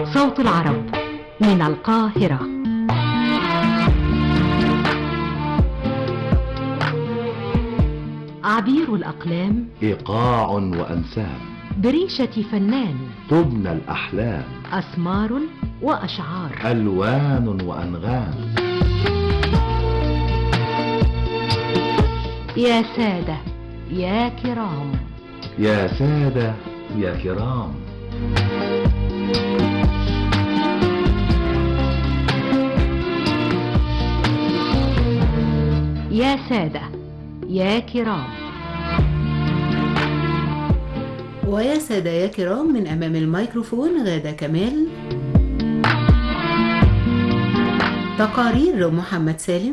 صوت العرب من القاهرة. عبير الأقلام، إيقاع وأنسام، بريشة فنان، تبنى الأحلام، أسمار وأشعار، ألوان وأنغام. يا سادة يا كرام، يا سادة يا كرام. يا سادة يا كرام. ويا سادة يا كرام، من أمام الميكروفون غادة كمال. تقارير محمد سالم.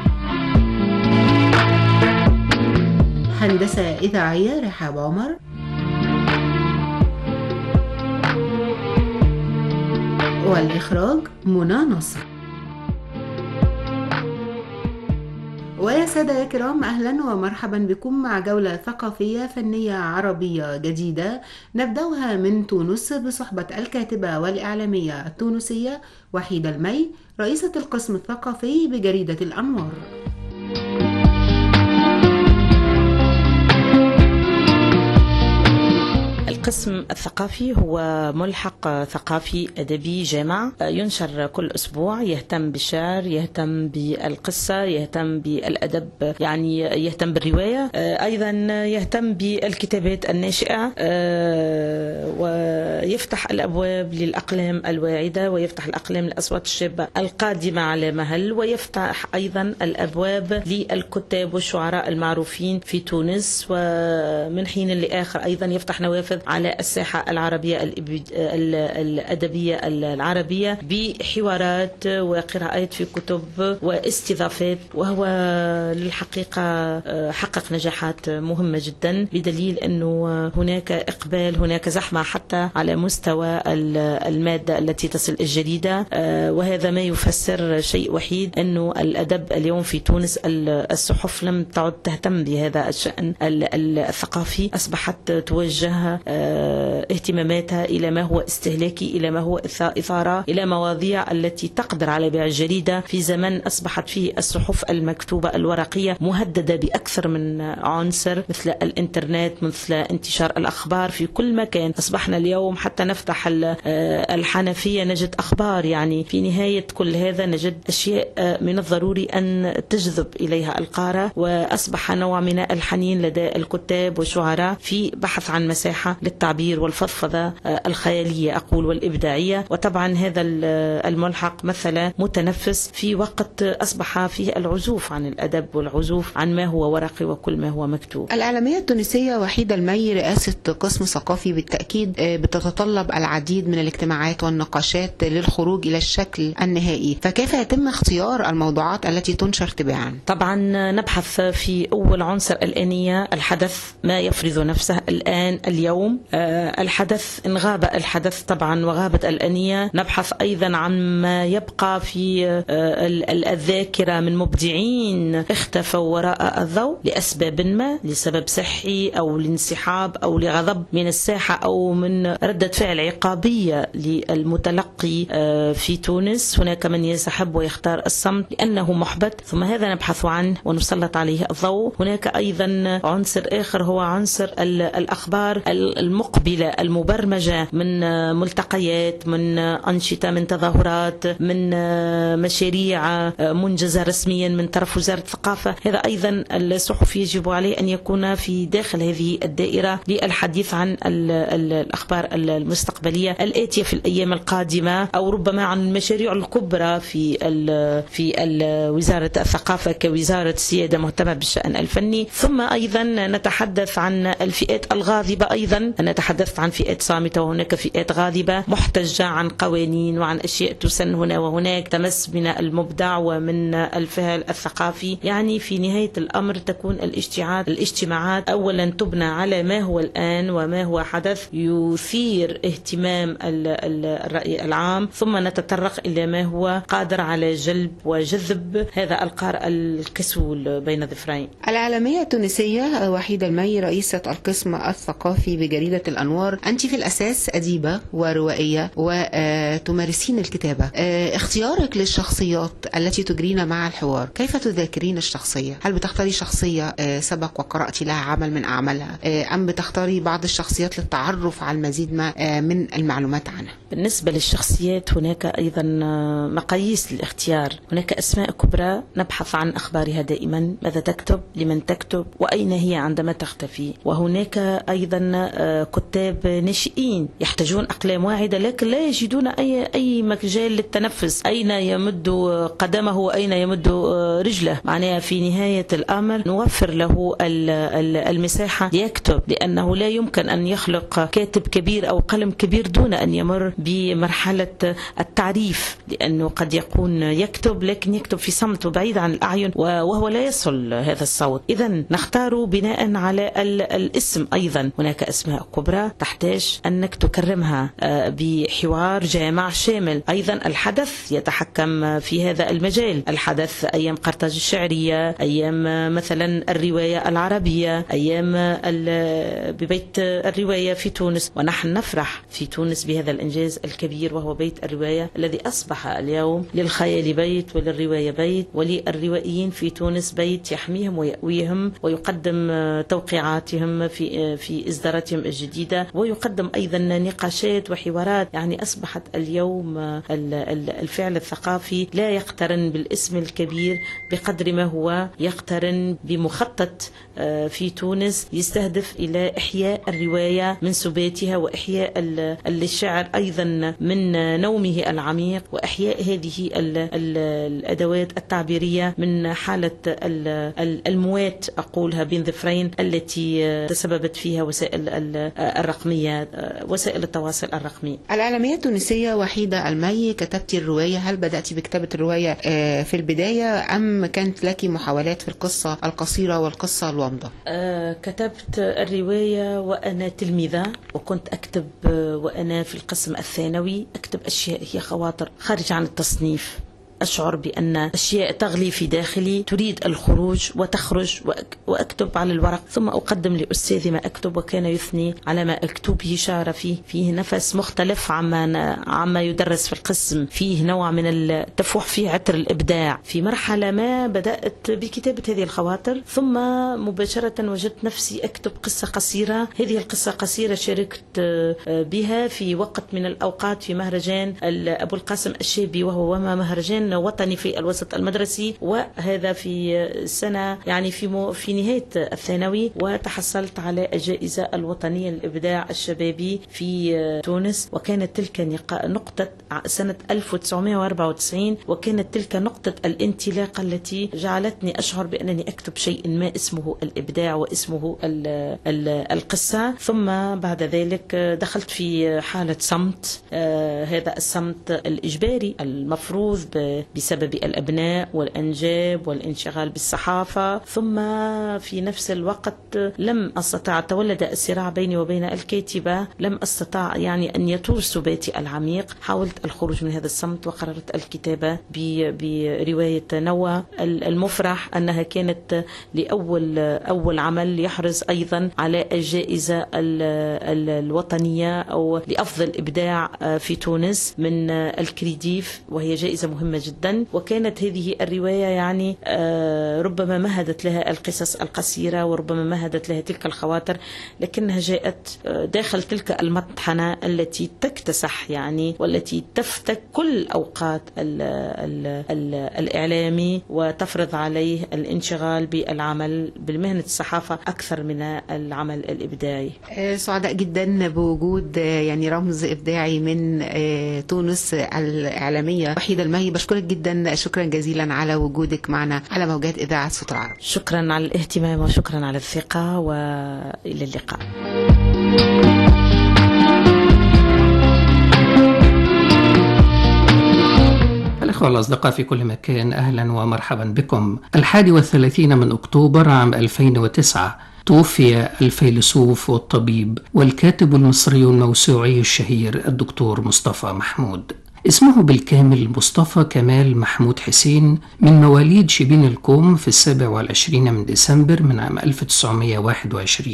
هندسة إذاعية رحاب عمر. والإخراج منى نصر. ويا سادة يا كرام، أهلا ومرحبا بكم مع جولة ثقافية فنية عربية جديدة نبدأها من تونس بصحبة الكاتبة والإعلامية التونسية وحيدة المي، رئيسة القسم الثقافي بجريدة الأنوار. القسم الثقافي هو ملحق ثقافي أدبي جامع ينشر كل أسبوع، يهتم بالشعر، يهتم بالقصة، يهتم بالأدب، يعني يهتم بالرواية، أيضا يهتم بالكتابات الناشئة، ويفتح الأبواب للأقلام الواعدة، ويفتح الأقلام للأصوات الشابة القادمة على مهل، ويفتح أيضا الأبواب للكتاب والشعراء المعروفين في تونس، ومن حين لآخر أيضا يفتح نوافذ على الساحة العربية الأدبية العربية بحوارات وقراءات في كتب واستضافات، وهو للحقيقة حقق نجاحات مهمة جدا، بدليل أنه هناك إقبال، هناك زحمة حتى على مستوى المادة التي تصل الجريدة، وهذا ما يفسر شيء وحيد، أنه الأدب اليوم في تونس الصحف لم تعد تهتم بهذا الشأن الثقافي، أصبحت توجه اهتماماتها إلى ما هو استهلاكي، إلى ما هو إثارة، إلى مواضيع التي تقدر على بيع الجريدة في زمن أصبحت فيه الصحف المكتوبة الورقية مهددة بأكثر من عنصر، مثل الإنترنت، مثل انتشار الأخبار في كل مكان. أصبحنا اليوم حتى نفتح الحنفية نجد أخبار، يعني في نهاية كل هذا نجد أشياء من الضروري أن تجذب إليها القارئ، وأصبح نوع من الحنين لدى الكتاب والشعراء في بحث عن مساحة للتعبير والفضفضة الخيالية أقول والإبداعية. وطبعا هذا الملحق مثلا متنفس في وقت أصبح فيه العزوف عن الأدب والعزوف عن ما هو ورقي وكل ما هو مكتوب. الإعلامية التونسية وحيدة المي، رئاسة قسم ثقافي، بالتأكيد بتتطلب العديد من الاجتماعات والنقاشات للخروج إلى الشكل النهائي، فكيف يتم اختيار الموضوعات التي تنشر تباعا؟ طبعا نبحث في أول عنصر الآنية، الحدث، ما يفرض نفسه الآن اليوم، الحدث، إن غاب الحدث طبعا وغابت الآنية، نبحث أيضا عن ما يبقى في الذاكرة من مبدعين اختفوا وراء الضوء لأسباب ما، لسبب صحي أو لانسحاب أو لغضب من الساحة أو من ردة فعل عقابية للمتلقي في تونس. هناك من يسحب ويختار الصمت لأنه محبط، ثم هذا نبحث عنه ونسلط عليه الضوء. هناك أيضا عنصر آخر هو عنصر الأخبار المقبلة المبرمجة من ملتقيات، من أنشطة، من تظاهرات، من مشاريع منجزة رسميا من طرف وزارة الثقافة. هذا أيضا الصحف يجب عليه أن يكون في داخل هذه الدائرة للحديث عن الأخبار المستقبلية الآتية في الأيام القادمة، أو ربما عن المشاريع الكبرى في وزارة الثقافة كوزارة سيادة مهتمة بالشأن الفني. ثم أيضا نتحدث عن الفئات الغاضبة، أيضا نتحدث عن فئات صامتة، وهناك فئات غاضبة محتجة عن قوانين وعن أشياء تسن هنا وهناك، تمس من المبدع ومن الفعل الثقافي. يعني في نهاية الأمر تكون الاجتماعات أولا تبنى على ما هو الآن وما هو حدث يثير اهتمام الرأي العام، ثم نتطرق إلى ما هو قادر على جلب وجذب هذا القارئ الكسول بين ظفرين. الإعلامية التونسية وحيدة المي، رئيسة القسم الثقافي بجريدة خليجة الأنوار، أنت في الأساس أديبة وروائية وتمارسين الكتابة. اختيارك للشخصيات التي تجرين مع الحوار، كيف تذاكرين الشخصية؟ هل بتختاري شخصية سبق وقرأتي لها عمل من أعمالها، أم بتختاري بعض الشخصيات للتعرف على المزيد من المعلومات عنها؟ بالنسبة للشخصيات هناك أيضا مقاييس للاختيار. هناك أسماء كبرى نبحث عن أخبارها دائما، ماذا تكتب، لمن تكتب، وأين هي عندما تختفي. وهناك أيضا كتاب ناشئين يحتاجون أقلام واحدة لكن لا يجدون أي مجال للتنفس، أين يمد قدمه وأين يمد رجله. معناها في نهاية الأمر نوفر له المساحة ليكتب، لأنه لا يمكن أن يخلق كاتب كبير أو قلم كبير دون أن يمر بمرحلة التعريف، لأنه قد يكون يكتب لكن يكتب في صمت وبعيد عن الأعين وهو لا يصل هذا الصوت. إذن نختار بناء على الاسم. أيضا هناك أسماء كبرى تحتاج أنك تكرمها بحوار جامع شامل. أيضا الحدث يتحكم في هذا المجال، الحدث أيام قرطاج الشعرية، أيام مثلا الرواية العربية، أيام ببيت الرواية في تونس. ونحن نفرح في تونس بهذا الإنجاز الكبير وهو بيت الرواية الذي أصبح اليوم للخيال بيت وللرواية بيت، وللروائيين في تونس بيت يحميهم ويأويهم ويقدم توقيعاتهم في إصداراتهم الجديدة، ويقدم أيضا نقاشات وحوارات. يعني أصبحت اليوم الفعل الثقافي لا يقترن بالاسم الكبير بقدر ما هو يقترن بمخطط في تونس يستهدف إلى إحياء الرواية من سباتها، وإحياء الشعر أيضا من نومه العميق، وإحياء هذه الأدوات التعبيرية من حالة الموات أقولها بين ظفرين التي تسببت فيها وسائل الرقمية، وسائل التواصل الرقمي. الإعلامية التونسية وحيدة المي، كتبتي الرواية، هل بدأتي بكتابة الرواية في البداية أم كانت لك محاولات في القصة القصيرة والقصة الوامضة؟ كتبت الرواية وأنا تلميذة، وكنت أكتب وأنا في القسم الثانوي، أكتب أشياء هي خواطر خارج عن التصنيف. أشعر بأن أشياء تغلي في داخلي تريد الخروج وتخرج، وأكتب على الورق ثم أقدم لأستاذي ما أكتب، وكان يثني على ما أكتب. شعر فيه نفس مختلف عما يدرس في القسم، فيه نوع من التفوح، فيه عطر الإبداع. في مرحلة ما بدأت بكتابة هذه الخواطر، ثم مباشرة وجدت نفسي أكتب قصة قصيرة. هذه القصة قصيرة شاركت بها في وقت من الأوقات في مهرجان أبو القاسم الشابي، وهو مهرجان وطني في الوسط المدرسي، وهذا في سنة يعني في نهاية الثانوي، وتحصلت على الجائزة الوطنية للإبداع الشبابي في تونس. وكانت تلك نقطة سنة 1994، وكانت تلك نقطة الانطلاقة التي جعلتني أشعر بأنني أكتب شيء ما اسمه الإبداع واسمه القصة. ثم بعد ذلك دخلت في حالة صمت، هذا الصمت الإجباري المفروض بسبب الأبناء والأنجاب والانشغال بالصحافة. ثم في نفس الوقت لم أستطع، تولد الصراع بيني وبين الكاتبة، لم أستطع يعني أن يطول سباتي العميق. حاولت الخروج من هذا الصمت وقررت الكتابة برواية نوى المفرح، أنها كانت لأول عمل يحرز أيضا على الجائزة الوطنية أو لأفضل إبداع في تونس من الكريديف، وهي جائزة مهمة جدا. وكانت هذه الرواية يعني ربما مهدت لها القصص القصيرة، وربما مهدت لها تلك الخواطر، لكنها جاءت داخل تلك المطحنة التي تكتسح يعني والتي تفتك كل أوقات الإعلامي، وتفرض عليه الانشغال بالعمل بالمهنة الصحافة أكثر من العمل الإبداعي. سعداء جدا بوجود يعني رمز إبداعي من تونس الإعلامية وحيدة المي. بشكرك جدا، شكرا جزيلا على وجودك معنا على موجات إذاعة صوت العرب. شكرا على الاهتمام وشكرا على الثقة، وإلى اللقاء. الأخوة الأصدقاء في كل مكان، أهلا ومرحبا بكم. 31 من أكتوبر عام 2009 توفي الفيلسوف والطبيب والكاتب المصري الموسوعي الشهير الدكتور مصطفى محمود. اسمه بالكامل مصطفى كمال محمود حسين، من مواليد شبين الكوم في 27 من ديسمبر من عام 1921.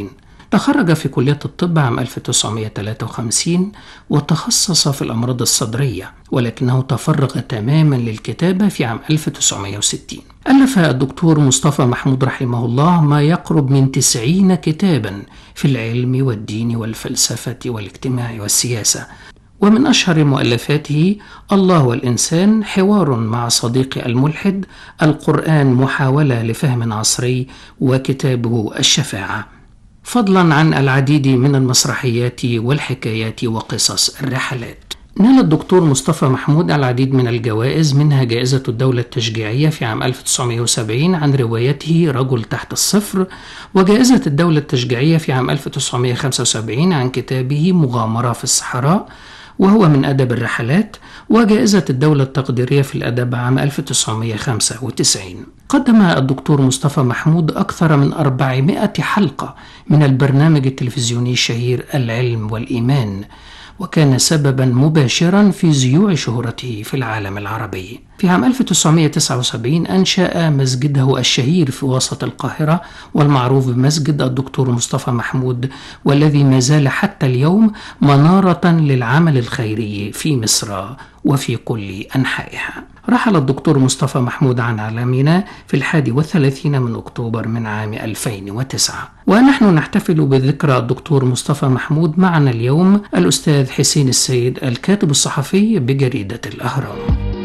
تخرج في كلية الطب عام 1953 وتخصص في الأمراض الصدرية، ولكنه تفرغ تماما للكتابة في عام 1960. ألف الدكتور مصطفى محمود رحمه الله ما يقرب من 90 كتابا في العلم والدين والفلسفة والاجتماع والسياسة، ومن أشهر مؤلفاته الله والإنسان، حوار مع صديقي الملحد، القرآن محاولة لفهم عصري، وكتابه الشفاعة، فضلا عن العديد من المسرحيات والحكايات وقصص الرحلات. نال الدكتور مصطفى محمود العديد من الجوائز، منها جائزة الدولة التشجيعية في عام 1970 عن روايته رجل تحت الصفر، وجائزة الدولة التشجيعية في عام 1975 عن كتابه مغامرة في الصحراء وهو من أدب الرحلات، وجائزة الدولة التقديرية في الأدب عام 1995. قدم الدكتور مصطفى محمود أكثر من 400 حلقة من البرنامج التلفزيوني الشهير العلم والإيمان، وكان سببا مباشرا في زيوع شهرته في العالم العربي. في عام 1979 أنشأ مسجده الشهير في وسط القاهرة والمعروف بمسجد الدكتور مصطفى محمود، والذي ما زال حتى اليوم منارة للعمل الخيري في مصر وفي كل أنحائها. رحل الدكتور مصطفى محمود عن عالمنا في 31 من أكتوبر من عام 2009، ونحن نحتفل بذكرى الدكتور مصطفى محمود. معنا اليوم الأستاذ حسين السيد، الكاتب الصحفي بجريدة الأهرام.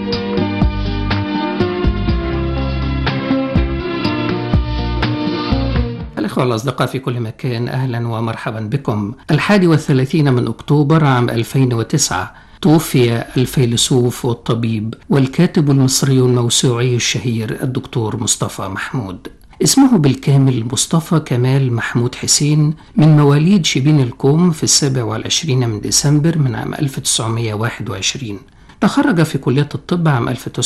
الأخوة الأصدقاء في كل مكان، أهلا ومرحبا بكم. 31 من أكتوبر عام 2009 توفي الفيلسوف والطبيب والكاتب المصري الموسوعي الشهير الدكتور مصطفى محمود. اسمه بالكامل مصطفى كمال محمود حسين، من مواليد شبين الكوم في 27 من ديسمبر من عام 1921. تخرج في كلية الطب عام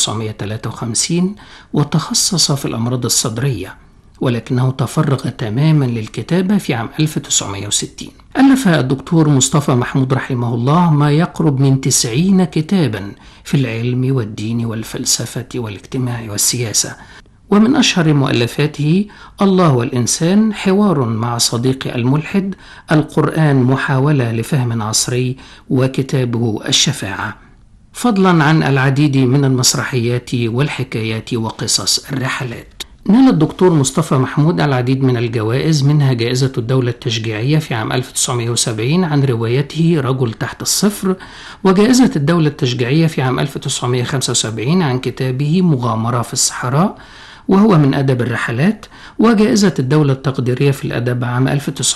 1953 وتخصص في الأمراض الصدرية، ولكنه تفرغ تماما للكتابة في عام 1960. ألف الدكتور مصطفى محمود رحمه الله ما يقرب من 90 كتابا في العلم والدين والفلسفة والاجتماع والسياسة، ومن أشهر مؤلفاته الله والإنسان، حوار مع صديقي الملحد، القرآن محاولة لفهم عصري، وكتابه الشفاعة، فضلا عن العديد من المسرحيات والحكايات وقصص الرحلات. نال الدكتور مصطفى محمود العديد من الجوائز، منها جائزة الدولة التشجيعية في عام 1970 عن روايته رجل تحت الصفر، وجائزة الدولة التشجيعية في عام 1975 عن كتابه مغامرة في الصحراء وهو من أدب الرحلات، وجائزة الدولة التقديرية في الأدب عام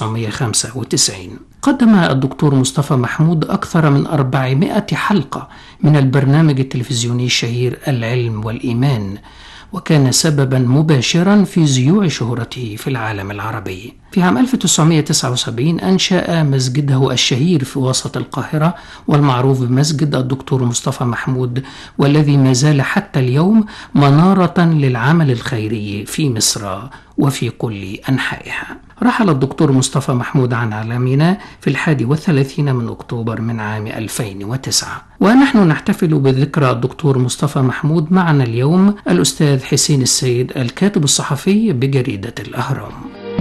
1995. قدم الدكتور مصطفى محمود أكثر من 400 حلقة من البرنامج التلفزيوني الشهير العلم والإيمان، وكان سببا مباشرا في زيوع شهرته في العالم العربي. في عام 1979 أنشأ مسجده الشهير في وسط القاهرة والمعروف بمسجد الدكتور مصطفى محمود، والذي ما زال حتى اليوم منارة للعمل الخيري في مصر وفي كل أنحائها. رحل الدكتور مصطفى محمود عن عالمنا في 31 من أكتوبر من عام 2009، ونحن نحتفل بذكرى الدكتور مصطفى محمود. معنا اليوم الأستاذ حسين السيد، الكاتب الصحفي بجريدة الأهرام.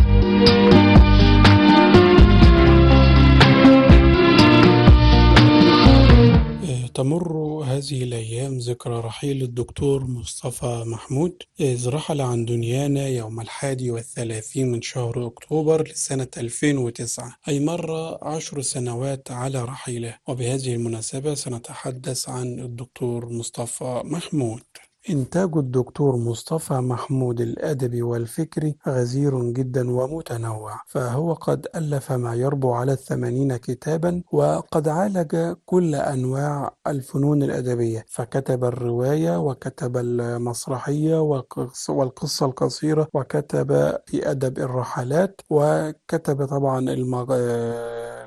تمر هذه الأيام ذكرى رحيل الدكتور مصطفى محمود، إذ رحل عن دنيانا يوم 31 من شهر أكتوبر لسنة 2009، أي مر 10 سنوات على رحيله. وبهذه المناسبة سنتحدث عن الدكتور مصطفى محمود. إنتاج الدكتور مصطفى محمود الأدبي والفكري غزير جدا ومتنوع، فهو قد ألف ما يربو على 80 كتابا، وقد عالج كل أنواع الفنون الأدبية، فكتب الرواية وكتب المسرحية والقصة القصيرة، وكتب في أدب الرحلات، وكتب طبعا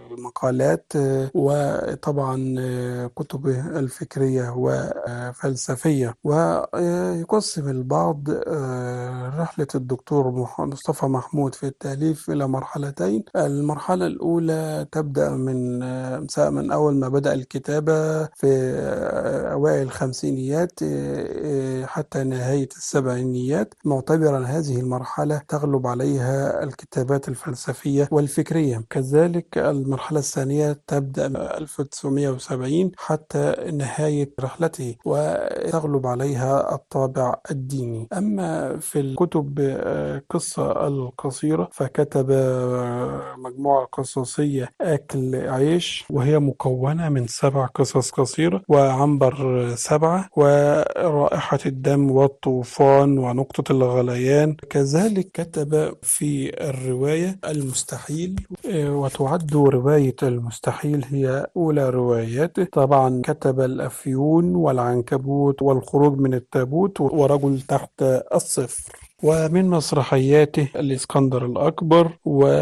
المقالات وطبعا كتبه الفكرية وفلسفية. ويقسم البعض رحلة الدكتور مصطفى محمود في التأليف إلى مرحلتين. المرحلة الأولى تبدأ من أول ما بدأ الكتابة في أوائل الخمسينيات حتى نهاية السبعينيات، معتبرا هذه المرحلة تغلب عليها الكتابات الفلسفية والفكرية. كذلك المرحلة الثانية تبدأ من 1970 حتى نهاية رحلته وتغلب عليها الطابع الديني. أما في الكتب قصة القصيرة فكتب مجموعة قصصية أكل عيش، وهي مكونة من 7 قصص قصيرة، وعنبر 7، ورائحة الدم، والطوفان، ونقطة الغليان. كذلك كتب في الرواية المستحيل، وتعد رواية المستحيل هي أولى رواياته. طبعا كتب الأفيون، والعنكبوت، والخروج من التابوت، ورجل تحت الصفر. ومن مسرحياته الإسكندر الأكبر،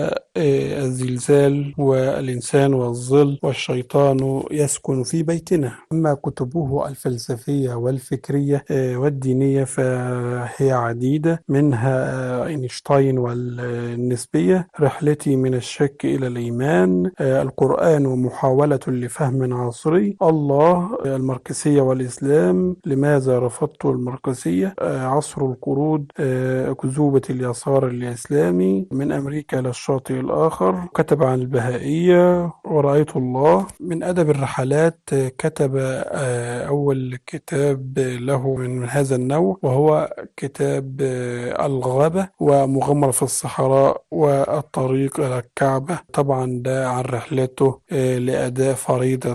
والزلزال، والإنسان والظل، والشيطان يسكن في بيتنا. أما كتبه الفلسفية والفكرية والدينية فهي عديدة، منها أينشتاين والنسبية، رحلتي من الشك إلى الإيمان، القرآن ومحاولة لفهم عصري، الله، الماركسية والإسلام، لماذا رفضت الماركسية، عصر القرود، أكذوبة اليسار الإسلامي، من أمريكا للشاطئ الآخر. كتب عن البهائية، ورأيت الله. من أدب الرحلات كتب أول كتاب له من هذا النوع، وهو كتاب الغابة، ومغامرة في الصحراء، والطريق إلى الكعبة. طبعا ده عن رحلته لأداء فريضة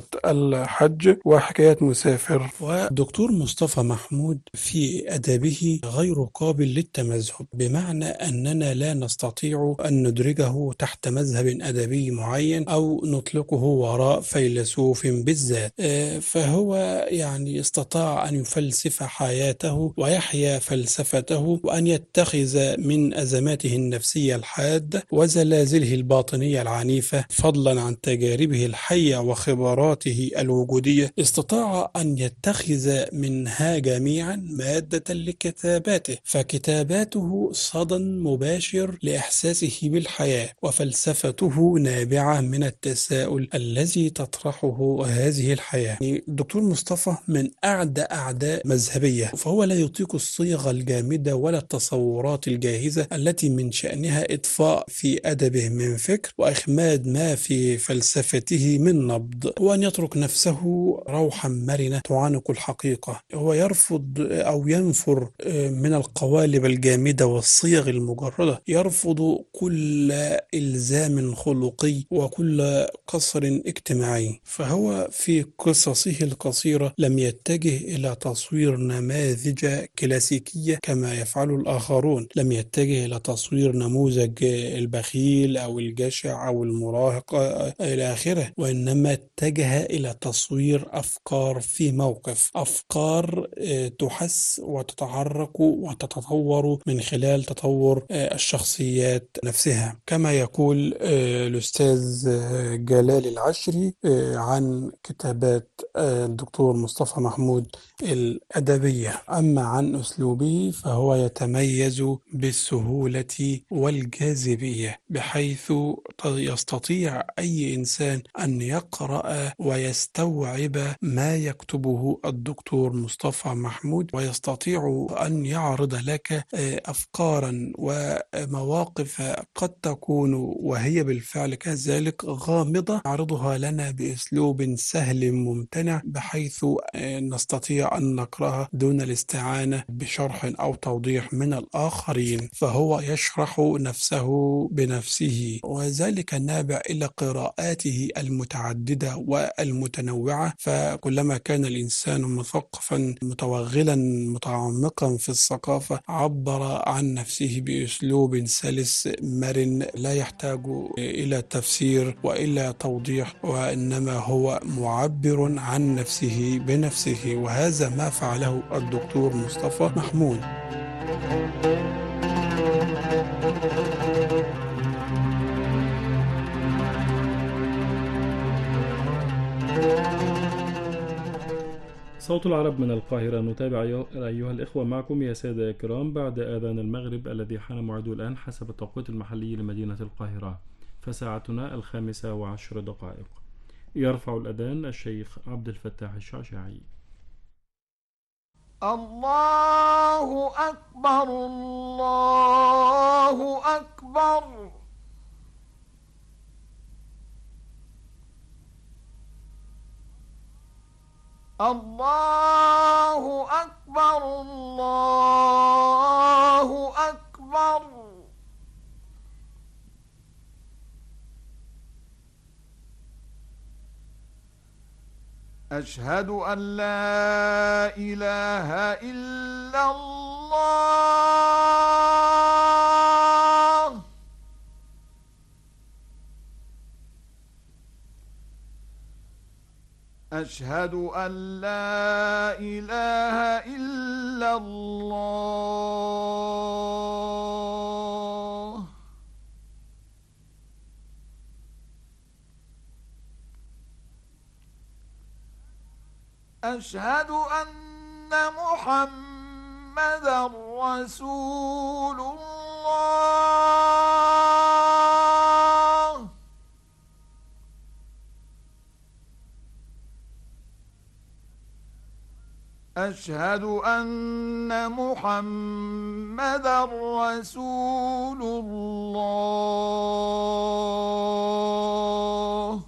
الحج، وحكاية مسافر. والدكتور مصطفى محمود في أدبه غير قابل للتمذهب، بمعنى أننا لا نستطيع أن ندرجه تحت مذهب أدبي معين أو نطلقه وراء فيلسوف بالذات. فهو يعني استطاع أن يفلسف حياته ويحيا فلسفته، وأن يتخذ من أزماته النفسية الحادة وزلازله الباطنية العنيفة، فضلا عن تجاربه الحية وخبراته الوجودية، استطاع أن يتخذ منها جميعا مادة لكتاباته. فكتاباته صدى مباشر لإحساسه بالحياة، وفلسفته نابعة من التساؤل الذي تطرحه هذه الحياة. يعني الدكتور مصطفى من أعداء مذهبية، فهو لا يطيق الصيغ الجامدة ولا التصورات الجاهزة التي من شأنها إضفاء في أدبه من فكر، وإخماد ما في فلسفته من نبض، وأن يترك نفسه روحا مرنة تعانق الحقيقة. هو يرفض أو ينفر من القوالب الجامدة والصيغ المجردة، يرفض كل إلزام خلقي وكل قصر اجتماعي. فهو في قصصه القصيرة لم يتجه إلى تصوير نماذج كلاسيكية كما يفعل الآخرون، لم يتجه إلى تصوير نموذج البخيل أو الجشع أو المراهق إلى آخره، وإنما اتجه إلى تصوير أفكار في موقف، أفكار تحس وتتحرك وتتطور من خلال تطور الشخصيات نفسها. كما يقول الأستاذ جلال العشري عن كتابات الدكتور مصطفى محمود الأدبية: أما عن أسلوبه فهو يتميز بالسهولة والجاذبية، بحيث يستطيع أي إنسان أن يقرأ ويستوعب ما يكتبه الدكتور مصطفى محمود، ويستطيع أن يعرض لك أفكارا ومواقف قد تكون وهي بالفعل كذلك غامضة، يعرضها لنا بأسلوب سهل ممتنع، بحيث نستطيع أن نقرأها دون الاستعانة بشرح أو توضيح من الآخرين، فهو يشرح نفسه بنفسه، وذلك نابع إلى قراءاته المتعددة والمتنوعة. فكلما كان الإنسان مثقفا متوغلا متعمقا في الثقافة، عبر عن نفسه بأسلوب سلس مرن لا يحتاج إلى تفسير وإلى توضيح، وإنما هو معبر عن نفسه بنفسه، وهذا ما فعله الدكتور مصطفى محمود. صوت العرب من القاهرة. نتابع أيها الإخوة معكم يا سادة يا كرام بعد آذان المغرب الذي حان موعده الآن حسب التوقيت المحلي لمدينة القاهرة، فساعتنا 5:10. يرفع الأذان الشيخ عبد الفتاح الشعشاعي. الله أكبر الله أكبر. الله أكبر الله أكبر. أشهد أن لا إله إلا الله. أشهد أن لا إله إلا الله. أشهد أن محمدًا رسول الله. أشهد أن محمدًا رسول الله.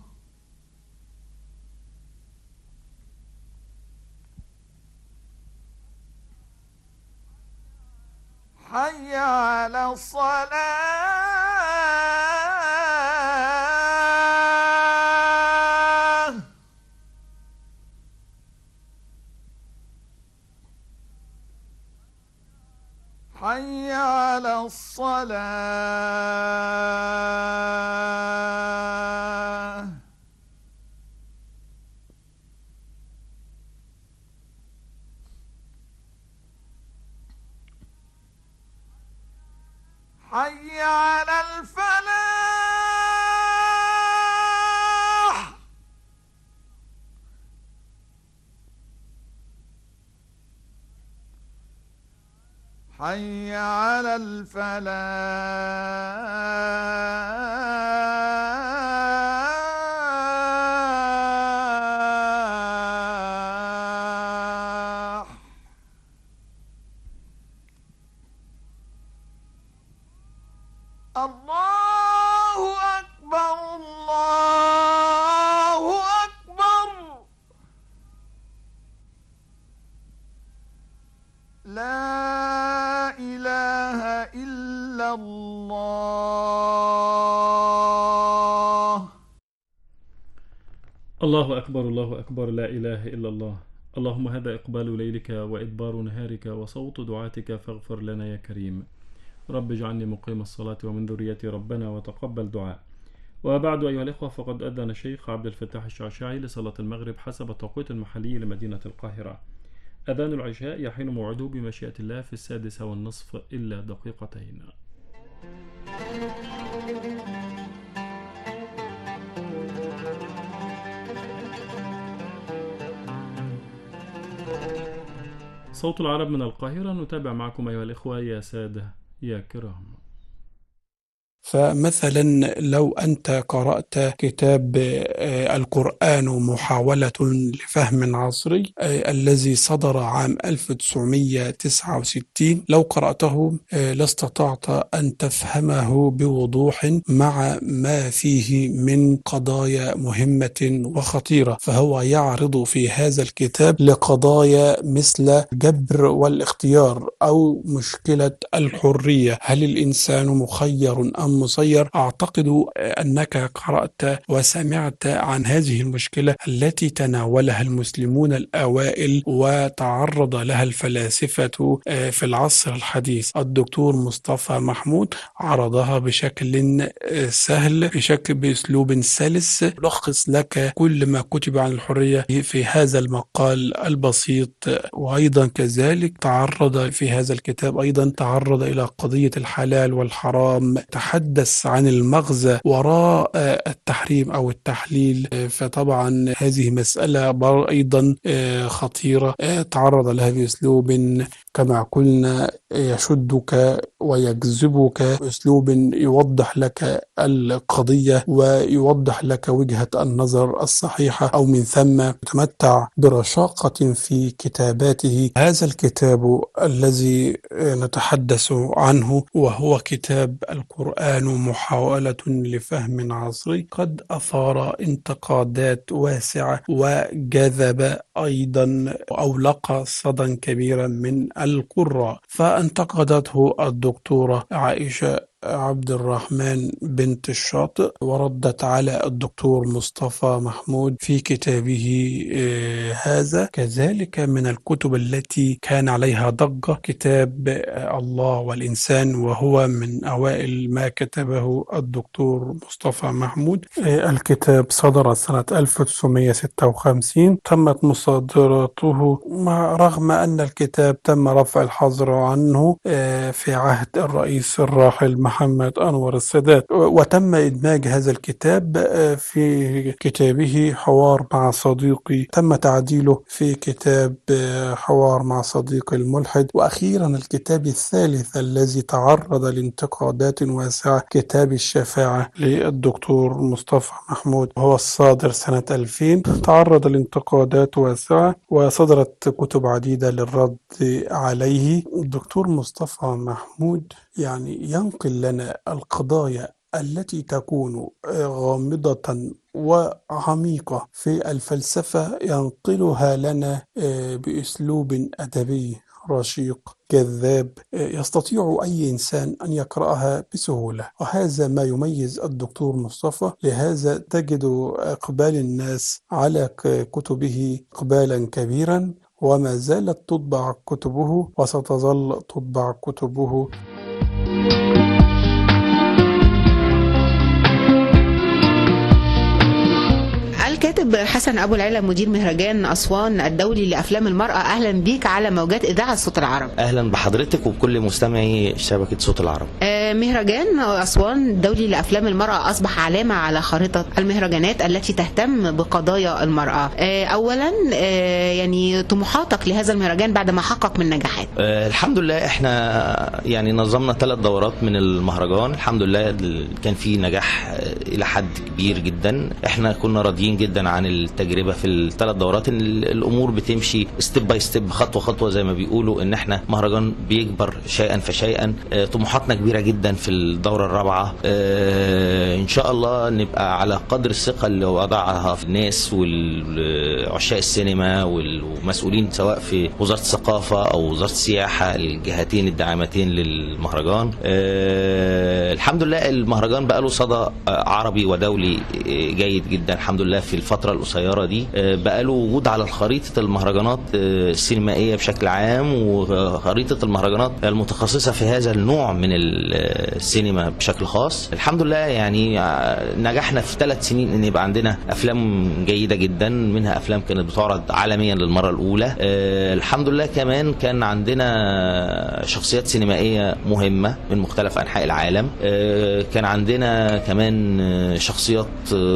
حي على الصلاة. حي على الصلاة. حي على الفلاح. حي على الفلاح. الله أكبر الله أكبر. لا إله إلا الله. الله أكبر الله أكبر، لا إله إلا الله. اللهم هذا إقبال ليلك وإدبار نهارك وصوت دعاتك فاغفر لنا يا كريم. رب اجعلني مقيم الصلاة ومن ذريتي ربنا وتقبل دعاء. وبعد أيها الإخوة فقد أذن الشيخ عبد الفتاح الشعشاعي لصلاة المغرب حسب التوقيت المحلي لمدينة القاهرة. أذان العشاء يحين موعده بمشيئة الله في 6:30 إلا دقيقتين. صوت العرب من القاهرة. نتابع معكم أيها الإخوة يا سادة يا كرام. فمثلا لو أنت قرأت كتاب القرآن محاولة لفهم عصري الذي صدر عام 1969، لو قرأته لاستطعت أن تفهمه بوضوح مع ما فيه من قضايا مهمة وخطيرة. فهو يعرض في هذا الكتاب لقضايا مثل جبر والاختيار أو مشكلة الحرية. هل الإنسان مخير أم مسير؟ أعتقد أنك قرأت وسمعت عن هذه المشكلة التي تناولها المسلمون الأوائل وتعرض لها الفلاسفة في العصر الحديث. الدكتور مصطفى محمود عرضها بشكل سهل، بأسلوب سلس، يلخص لك كل ما كتب عن الحرية في هذا المقال البسيط. وأيضا كذلك تعرض في هذا الكتاب تعرض إلى قضية الحلال والحرام، تحدث نتحدث عن المغزى وراء التحريم أو التحليل. فطبعا هذه مسألة أيضا خطيرة تعرض لها بأسلوب كما قلنا يشدك ويجذبك، أسلوب يوضح لك القضية ويوضح لك وجهة النظر الصحيحة، أو من ثم يتمتع برشاقة في كتاباته. هذا الكتاب الذي نتحدث عنه وهو كتاب القرآن محاولة لفهم عصري قد أثار انتقادات واسعة وجذب أيضا أو لقى صدى كبيرا من القراء، فانتقدته الدكتورة عائشة عبد الرحمن بنت الشاطئ وردت على الدكتور مصطفى محمود في كتابه هذا. كذلك من الكتب التي كان عليها ضجة كتاب الله والإنسان، وهو من أوائل ما كتبه الدكتور مصطفى محمود. الكتاب صدر سنة 1956، تمت مصادرته رغم أن الكتاب تم رفع الحظر عنه في عهد الرئيس الراحل محمد أنور السادات، وتم إدماج هذا الكتاب في كتابه حوار مع صديقي، تم تعديله في كتاب حوار مع صديقي الملحد. وأخيرا الكتاب الثالث الذي تعرض لانتقادات واسعة كتاب الشفاعة للدكتور مصطفى محمود، وهو الصادر سنة 2000، تعرض لانتقادات واسعة وصدرت كتب عديدة للرد عليه. الدكتور مصطفى محمود يعني ينقل لنا القضايا التي تكون غامضة وعميقة في الفلسفة، ينقلها لنا بأسلوب أدبي رشيق جذاب يستطيع أي إنسان أن يقرأها بسهولة، وهذا ما يميز الدكتور مصطفى. لهذا تجد إقبال الناس على كتبه إقبالا كبيرا، وما زالت تطبع كتبه وستظل تطبع كتبه. الكاتب حسن أبو العلا مدير مهرجان أسوان الدولي لأفلام المرأة، أهلا بيك على موجات إذاعة صوت العرب. أهلا بحضرتك وبكل مستمعي شبكة صوت العرب. مهرجان أسوان الدولي لأفلام المرأة أصبح علامة على خارطة المهرجانات التي تهتم بقضايا المرأة. أولا يعني طموحاتك لهذا المهرجان بعد ما حقق من نجاحات. الحمد لله احنا يعني نظمنا 3 دورات من المهرجان، الحمد لله كان في نجاح إلى حد كبير جدا. احنا كنا راضيين جدا عن التجربة في ال3 دورات. الأمور بتمشي ستيب باي ستيب، خطوة خطوة زي ما بيقولوا، ان احنا مهرجان بيكبر شيئا فشيئا. طموحاتنا كبيرة جدا في الدورة الرابعة، ان شاء الله نبقى على قدر الثقة اللي وضعها في الناس والعشاق السينما والمسؤولين سواء في وزارة الثقافة او وزارة السياحة، الجهتين الداعمتين للمهرجان. الحمد لله المهرجان بقى له صدى عربي ودولي جيد جدا الحمد لله. في الفترة القصيرة دي بقى له وجود على خريطة المهرجانات السينمائية بشكل عام، وخريطة المهرجانات المتخصصة في هذا النوع من السينما بشكل خاص. الحمد لله يعني نجحنا في 3 سنين ان يبقى عندنا افلام جيدة جدا، منها افلام كانت بتعرض عالميا للمرة الاولى. الحمد لله كمان كان عندنا شخصيات سينمائية مهمة من مختلف انحاء العالم. كان عندنا كمان شخصيات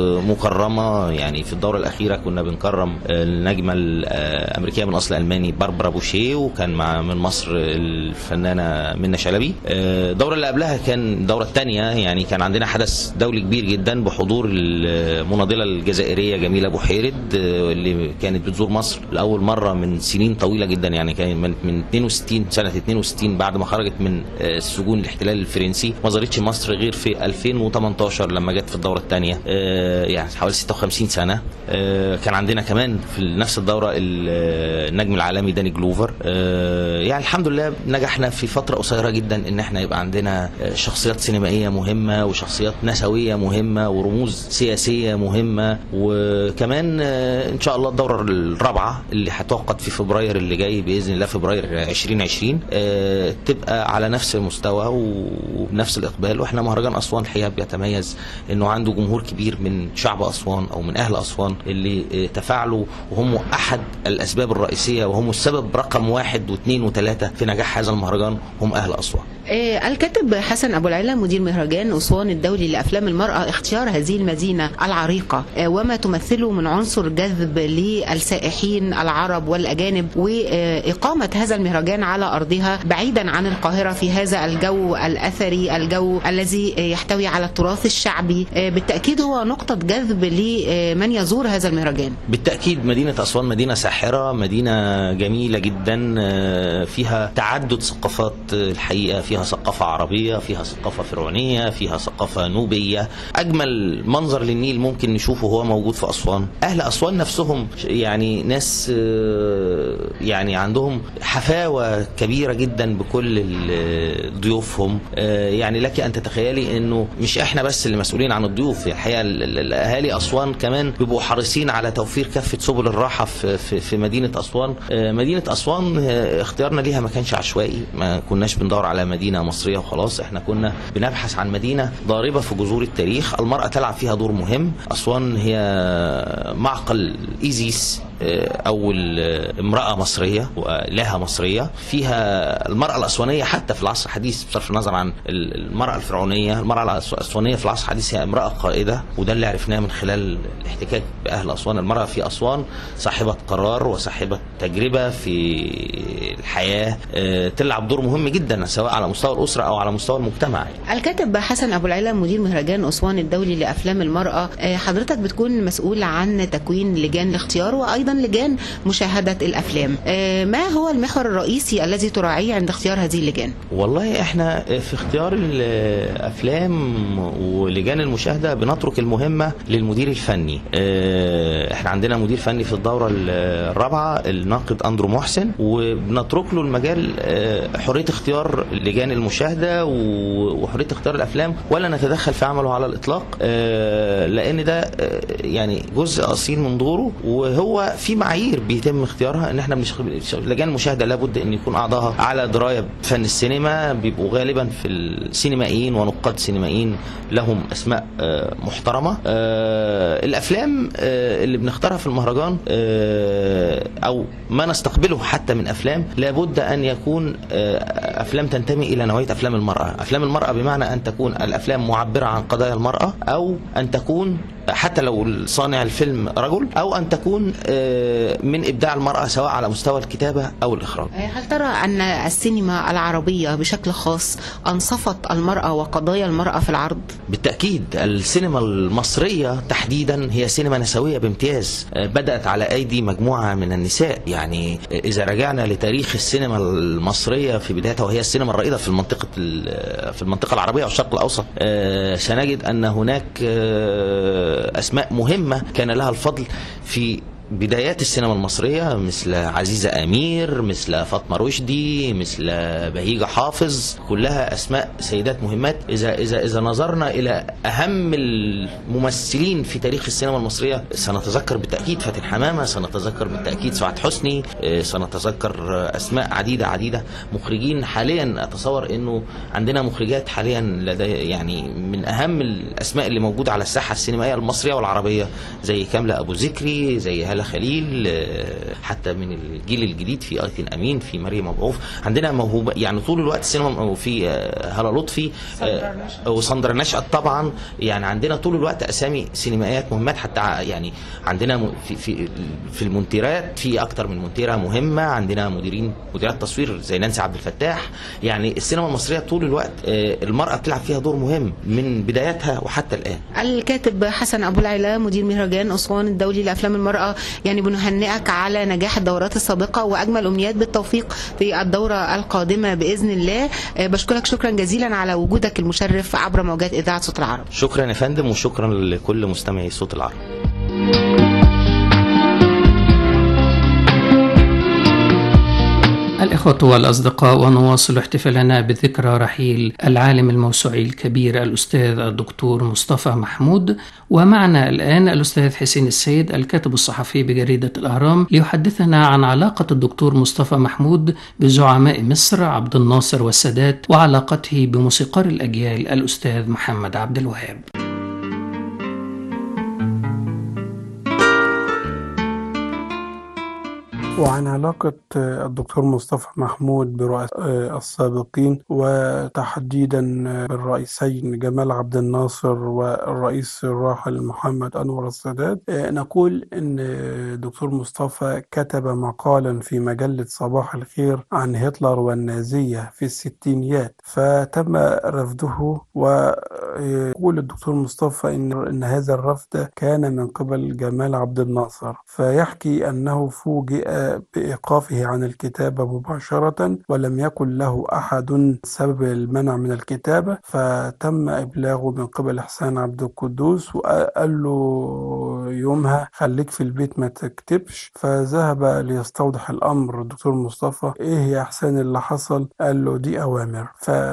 مكرمة، يعني في الدورة الأخيرة كنا بنكرم النجمة الأمريكية من أصل ألماني باربرا بوشيه، وكان من مصر الفنانة منى شلبي. الدورة اللي قبلها كان الدورة الثانية، يعني كان عندنا حدث دولي كبير جدا بحضور المناضلة الجزائرية جميلة بوحيرد، اللي كانت بتزور مصر لأول مرة من سنين طويلة جدا، يعني كان من 62 سنة 62 بعد ما خرجت من سجون الاحتلال الفرنسي، ما زارتش مصر غير في 2018 لما جت في الدورة الثانية، يعني حوالي 56 سنة. كان عندنا كمان في نفس الدورة النجم العالمي داني جلوفر. يعني الحمد لله نجحنا في فترة قصيرة جدا ان احنا يبقى عندنا شخصيات سينمائية مهمة وشخصيات نسوية مهمة ورموز سياسية مهمة. وكمان ان شاء الله الدورة الرابعة اللي هتوقت في فبراير اللي جاي بإذن الله، فبراير 2020، تبقى على نفس المستوى وبنفس الإقبال. واحنا مهرجان أسوان الحقيقة بيتميز انه عنده جمهور كبير من شعب أسوان او من اهل أسوان اللي تفاعلوا، وهم أحد الأسباب الرئيسية وهم السبب رقم 1 و2 و3 في نجاح هذا المهرجان، هم أهل أسوان. الكاتب حسن أبو العلا مدير مهرجان أسوان الدولي لأفلام المرأة، اختيار هذه المدينة العريقة وما تمثله من عنصر جذب للسائحين العرب والأجانب، وإقامة هذا المهرجان على أرضها بعيدا عن القاهرة في هذا الجو الأثري، الجو الذي يحتوي على التراث الشعبي، بالتأكيد هو نقطة جذب لمن يزور هذا المهرجان. بالتأكيد مدينة أسوان مدينة ساحرة، مدينة جميلة جدا، فيها تعدد ثقافات الحقيقة، فيها ثقافة عربية، فيها ثقافة فرعونية، فيها ثقافة نوبية. أجمل منظر للنيل ممكن نشوفه هو موجود في أسوان. أهل أسوان نفسهم يعني ناس يعني عندهم حفاوة كبيرة جدا بكل ضيوفهم. يعني لك أن تتخيلي أنه مش إحنا بس اللي مسؤولين عن الضيوف، الحقيقة أهالي أسوان كمان بيبقوا حريصين على توفير كافة سبل الراحة في مدينة أسوان. مدينة أسوان اختيارنا ليها ما كانش عشوائي، ما كناش بندور على مدينة مصرية وخلاص، احنا كنا بنبحث عن مدينة ضاربة في جذور التاريخ، المرأة تلعب فيها دور مهم. أسوان هي معقل إيزيس، أول امرأة مصرية وإلهة مصرية، فيها المرأة الأسوانية حتى في العصر الحديث، بصرف النظر عن المرأة الفرعونية، المرأة الأسوانية في العصر الحديث هي امرأة قائدة، وده اللي عرفناه من خلال الاحتكاك بأهل أسوان. المرأة في أسوان صاحبة قرار وصاحبة تجربة في الحياة، تلعب دور مهم جدا سواء على مستوى الأسرة أو على مستوى المجتمع. الكاتب حسن أبو العلا مدير مهرجان أسوان الدولي لأفلام المرأة، حضرتك بتكون مسؤول عن تكوين لجان الاختيار وأيضا لجان مشاهدة الأفلام، ما هو المحور الرئيسي الذي تراعيه عند اختيار هذه اللجان؟ والله احنا في اختيار الأفلام ولجان المشاهدة بنترك المهمة للمدير الفني. احنا عندنا مدير فني في الدورة الرابعة الناقد أندرو محسن، وبنترك له المجال حرية اختيار لجان المشاهدة وحرية اختيار الأفلام، ولا نتدخل في عمله على الإطلاق، لأن ده يعني جزء أصيل من دوره، وهو في معايير بيتم اختيارها. ان احنا لجان المشاهدة لابد ان يكون أعضاها على دراية بفن السينما، بيبقوا غالبا في السينمائيين ونقاد سينمائيين لهم أسماء محترمة. الأفلام اللي بنختارها في المهرجان أو ما نستقبله حتى من أفلام لابد أن يكون أفلام تنتمي إلى نوعية أفلام المرأة. أفلام المرأة بمعنى أن تكون الأفلام معبرة عن قضايا المرأة، أو أن تكون حتى لو صانع الفيلم رجل، أو أن تكون من إبداع المرأة سواء على مستوى الكتابة أو الإخراج. هل ترى أن السينما العربية بشكل خاص أنصفت المرأة وقضايا المرأة في العرض؟ بالتأكيد السينما المصرية تحديدا هي سينما نسوية بامتياز، بدأت على أيدي مجموعة من النساء. يعني إذا رجعنا لتاريخ السينما المصرية في بدايتها، وهي السينما الرائدة في المنطقة العربية والشرق الأوسط، سنجد أن هناك أسماء مهمة كان لها الفضل في بدايات السينما المصرية، مثل عزيزة أمير، مثل فاطمة رشدي، مثل بهيجة حافظ، كلها أسماء سيدات مهمات. إذا نظرنا إلى أهم الممثلين في تاريخ السينما المصرية سنتذكر بالتأكيد فاتن حمامة، سنتذكر بالتأكيد سعاد حسني، سنتذكر أسماء عديدة مخرجين. حاليا أتصور أنه عندنا مخرجات حاليا يعني من أهم الأسماء اللي موجودة على الساحة السينمائية المصرية والعربية، زي كاملة أبو ذكري، زي هالة خليل، حتى من الجيل الجديد في ايتن امين، في مريم ابو عوف. عندنا موهوبه يعني طول الوقت السينما، في هالة لطفي وساندرا نشأت طبعا. يعني عندنا طول الوقت اسامي سينمائيات مهمات، حتى يعني عندنا في المونتيرات في اكتر من مونتيره مهمه، عندنا مديرات تصوير زي نانسي عبد الفتاح. يعني السينما المصريه طول الوقت المراه بتلعب فيها دور مهم من بدايتها وحتى الان. الكاتب حسن ابو العلا مدير مهرجان أسوان الدولي لافلام المراه، يعني بنهنئك على نجاح الدورات السابقة وأجمل أمنيات بالتوفيق في الدورة القادمة بإذن الله. بشكرك شكرا جزيلا على وجودك المشرف عبر موجات إذاعة صوت العرب. شكرا يا فندم، وشكرا لكل مستمعي صوت العرب. الإخوة والأصدقاء، ونواصل احتفالنا بذكرى رحيل العالم الموسوعي الكبير الأستاذ الدكتور مصطفى محمود. ومعنا الآن الأستاذ حسين السيد الكاتب الصحفي بجريدة الأهرام ليحدثنا عن علاقة الدكتور مصطفى محمود بزعماء مصر عبد الناصر والسادات، وعلاقته بموسيقار الأجيال الأستاذ محمد عبد الوهاب. وعن علاقة الدكتور مصطفى محمود برؤساء السابقين، وتحديدا بالرئيسين جمال عبد الناصر والرئيس الراحل محمد أنور السادات، نقول أن الدكتور مصطفى كتب مقالا في مجلة صباح الخير عن هتلر والنازية في الستينيات، فتم رفضه. ويقول الدكتور مصطفى إن هذا الرفض كان من قبل جمال عبد الناصر، فيحكي أنه فوجئ بإيقافه عن الكتابة مباشرة، ولم يكن له أحد سبب المنع من الكتابة، فتم إبلاغه من قبل إحسان عبد القدوس، وقال له يومها خليك في البيت ما تكتبش. فذهب ليستوضح الأمر الدكتور مصطفى، إيه يا إحسان اللي حصل؟ قال له دي أوامر.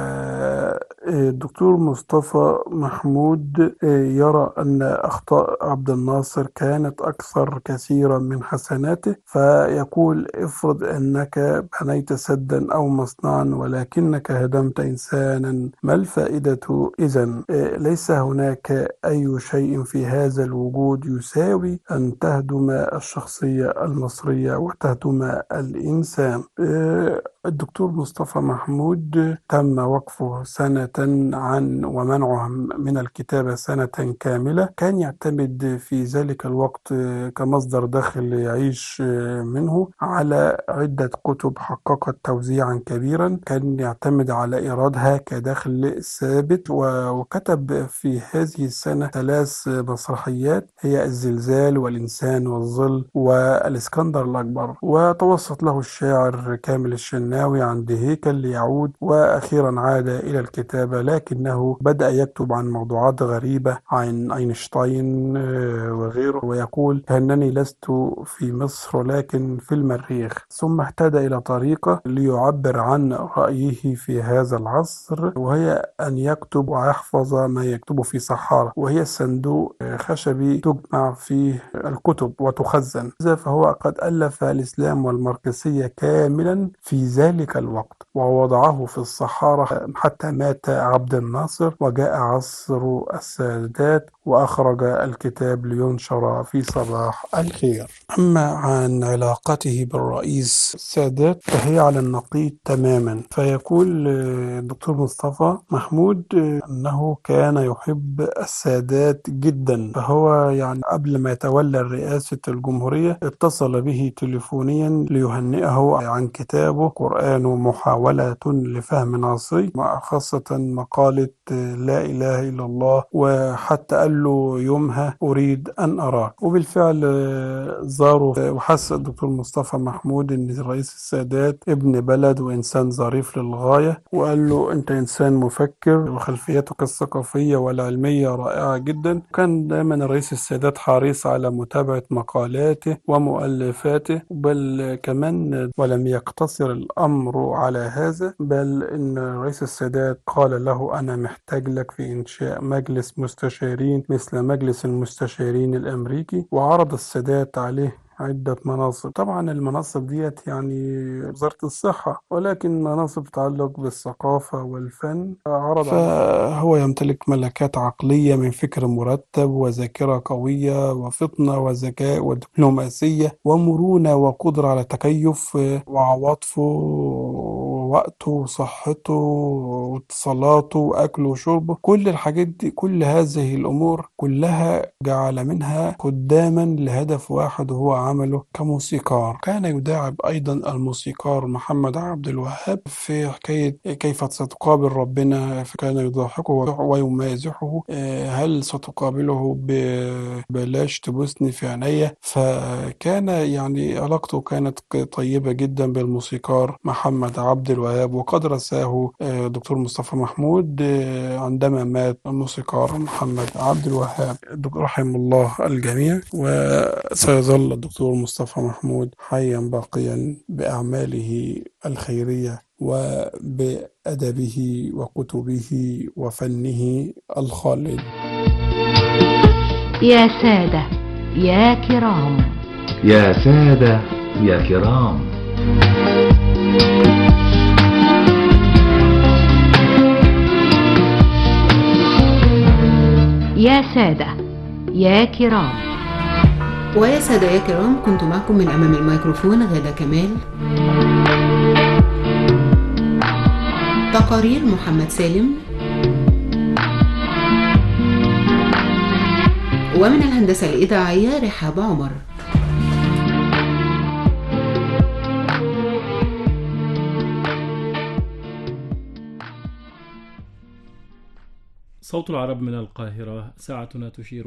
فالدكتور مصطفى محمود يرى أن أخطاء عبد الناصر كانت أكثر كثيرا من حسناته، فيقول افرض أنك بنيت سدا أو مصنعا ولكنك هدمت إنسانا، ما الفائدة إذن؟ ليس هناك أي شيء في هذا الوجود يساوي أن تهدم الشخصية المصرية وتهدم الإنسان. الدكتور مصطفى محمود تم وقفه سنة ومنعه من الكتابة سنة كاملة. كان يعتمد في ذلك الوقت كمصدر دخل يعيش منه على عدة كتب حققت توزيعا كبيرا، كان يعتمد على إيرادها كدخل ثابت. وكتب في هذه السنة 3 مسرحيات، هي الزلزال والإنسان والظل والإسكندر الأكبر. وتوسط له الشاعر كامل الشناوي عند هيكل يعود، وأخيرا عاد إلى الكتابة، لكنه بدأ يكتب عن موضوعات غريبة عن أينشتاين وغيره، ويقول كأنني لست في مصر لكن في المريخ. ثم اهتدى إلى طريقة ليعبر عن رأيه في هذا العصر، وهي أن يكتب ويحفظ ما يكتبه في صحارى، وهي صندوق خشبي تجمع فيه الكتب وتخزن. فهو قد ألف الإسلام والماركسية كاملا في ذلك الوقت ووضعه في الصحارى حتى مات عبد الناصر، وجاء عصر السادات وأخرج الكتاب لينشر في صباح الخير. أما عن علاقته بالرئيس السادات فهي على النقيض تماما. فيقول الدكتور مصطفى محمود أنه كان يحب السادات جدا، فهو يعني قبل ما يتولى رئاسة الجمهورية اتصل به تليفونيا ليهنئه عن كتابه قرآن محاولة لفهم عصري، مع خاصة مقالة لا إله إلا الله، وحتى قال له يومها أريد أن أراك. وبالفعل زاروا، وحس الدكتور مصطفى محمود أن الرئيس السادات ابن بلد وإنسان ظريف للغاية، وقال له أنت إنسان مفكر وخلفيتك الثقافية والعلمية رائعة جدا. كان دائما الرئيس السادات حريص على متابعة مقالاته ومؤلفاته، بل كمان ولم يقتصر الأمر على هذا، بل إن الرئيس السادات قال له أنا محتاج لك في إنشاء مجلس مستشارين مثل مجلس المستشارين الأمريكي. وعرض السادات عليه عدة مناصب. طبعا المناصب ديت يعني وزارة الصحة، ولكن مناصب تتعلق بالثقافة والفن. فهو يمتلك ملكات عقلية من فكر مرتب وذاكرة قوية وفطنة وذكاء ودبلوماسية ومرونة وقدرة على تكيف، وعواطفه ووقته وصحته واتصالاته وأكله وشربه، كل الحاجات دي، كل هذه الأمور كلها جعل منها قداما لهدف واحد، وهو عمله كموسيقار. كان يداعب أيضا الموسيقار محمد عبد الوهاب في حكاية كيف ستقابل ربنا، فكان يضحكه ويمازحه، هل ستقابله بلاش تبوسني في عينيا. فكان يعني علاقته كانت طيبة جدا بالموسيقار محمد عبد الوهاب، وقد رساه دكتور مصطفى محمود عندما مات الموسيقار محمد عبد الوهاب، رحم الله الجميع. وسيظل الدكتور مصطفى محمود حيا باقيا بأعماله الخيرية وبأدبه وكتبه وفنه الخالد. يا سادة يا كرام، يا سادة يا كرام، يا سادة يا كرام. ويا سادة يا كرام، كنت معكم من أمام الميكروفون غادة كمال. تقارير محمد سالم، ومن الهندسة الإذاعية رحاب عمر. صوت العرب من القاهرة، ساعتنا تشير